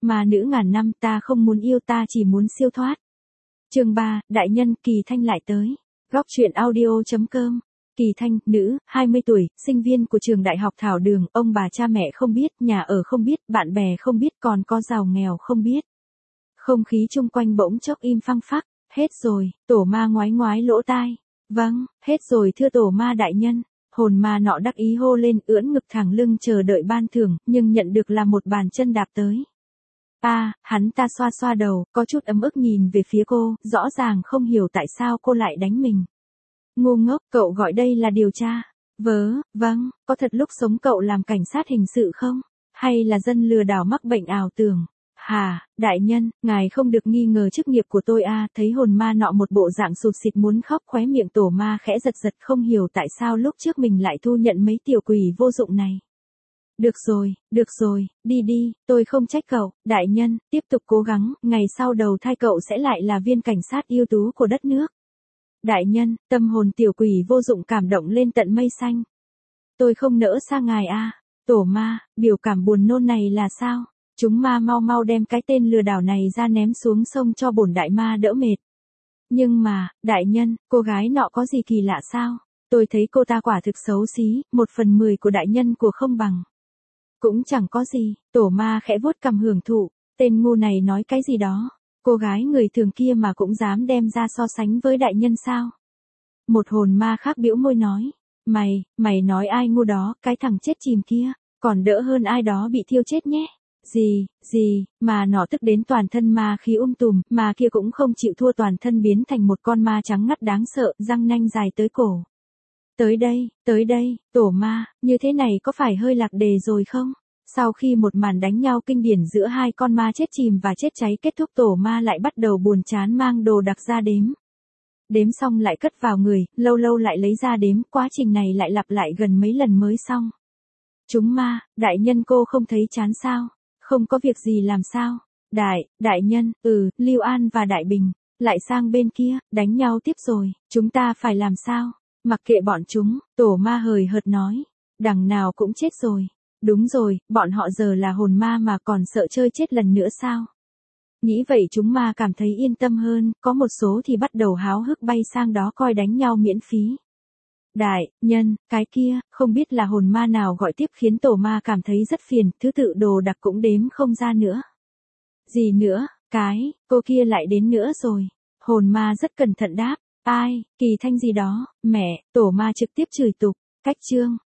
mà nữ ngàn năm ta không muốn yêu ta chỉ muốn siêu thoát. Chương 3, đại nhân, Kỳ Thanh lại tới. Góc truyện audio.com. Kỳ Thanh, nữ, 20 tuổi, sinh viên của trường đại học Thảo Đường, ông bà cha mẹ không biết, nhà ở không biết, bạn bè không biết, còn có giàu nghèo không biết. Không khí chung quanh bỗng chốc im phăng phắc, hết rồi, tổ ma ngoái ngoái lỗ tai. Vâng, hết rồi thưa tổ ma đại nhân. Hồn ma nọ đắc ý hô lên, ưỡn ngực thẳng lưng chờ đợi ban thưởng, nhưng nhận được là một bàn chân đạp tới. Hắn ta xoa xoa đầu, có chút ấm ức nhìn về phía cô, rõ ràng không hiểu tại sao cô lại đánh mình. Ngu ngốc, cậu gọi đây là điều tra. Vâng, có thật lúc sống cậu làm cảnh sát hình sự không? Hay là dân lừa đảo mắc bệnh ảo tưởng? Đại nhân, ngài không được nghi ngờ chức nghiệp của tôi thấy hồn ma nọ một bộ dạng sụt sịt muốn khóc, khóe miệng tổ ma khẽ giật giật, không hiểu tại sao lúc trước mình lại thu nhận mấy tiểu quỷ vô dụng này. Được rồi, đi, tôi không trách cậu, đại nhân, tiếp tục cố gắng, ngày sau đầu thai cậu sẽ lại là viên cảnh sát ưu tú của đất nước. Đại nhân, tâm hồn tiểu quỷ vô dụng cảm động lên tận mây xanh. Tôi không nỡ xa ngài Tổ ma, biểu cảm buồn nôn này là sao? Chúng ma mau đem cái tên lừa đảo này ra ném xuống sông cho bổn đại ma đỡ mệt. Nhưng mà, đại nhân, cô gái nọ có gì kỳ lạ sao? Tôi thấy cô ta quả thực xấu xí, 1/10 của đại nhân của không bằng. Cũng chẳng có gì, tổ ma khẽ vuốt cằm hưởng thụ, tên ngu này nói cái gì đó. Cô gái người thường kia mà cũng dám đem ra so sánh với đại nhân sao? Một hồn ma khác bĩu môi nói, mày nói ai ngu đó, cái thằng chết chìm kia, còn đỡ hơn ai đó bị thiêu chết nhé. Gì, mà nọ tức đến toàn thân ma khí tùm, mà kia cũng không chịu thua, toàn thân biến thành một con ma trắng ngắt đáng sợ, răng nanh dài tới cổ. Tới đây, tổ ma, như thế này có phải hơi lạc đề rồi không? Sau khi một màn đánh nhau kinh điển giữa hai con ma chết chìm và chết cháy kết thúc, tổ ma lại bắt đầu buồn chán mang đồ đặc ra đếm. Đếm xong lại cất vào người, lâu lại lấy ra đếm, quá trình này lại lặp lại gần mấy lần mới xong. Chúng ma, đại nhân cô không thấy chán sao? Không có việc gì làm sao? Đại nhân, Lưu An và Đại Bình, lại sang bên kia, đánh nhau tiếp rồi, chúng ta phải làm sao? Mặc kệ bọn chúng, tổ ma hời hợt nói, đằng nào cũng chết rồi. Đúng rồi, bọn họ giờ là hồn ma mà còn sợ chơi chết lần nữa sao? Nghĩ vậy chúng ma cảm thấy yên tâm hơn, có một số thì bắt đầu háo hức bay sang đó coi đánh nhau miễn phí. Đại nhân, cái kia, không biết là hồn ma nào gọi tiếp khiến tổ ma cảm thấy rất phiền, thứ tự đồ đặc cũng đếm không ra nữa. Gì nữa, cô kia lại đến nữa rồi. Hồn ma rất cẩn thận đáp, Kỳ Thanh gì đó, mẹ, tổ ma trực tiếp chửi tục, cách chương.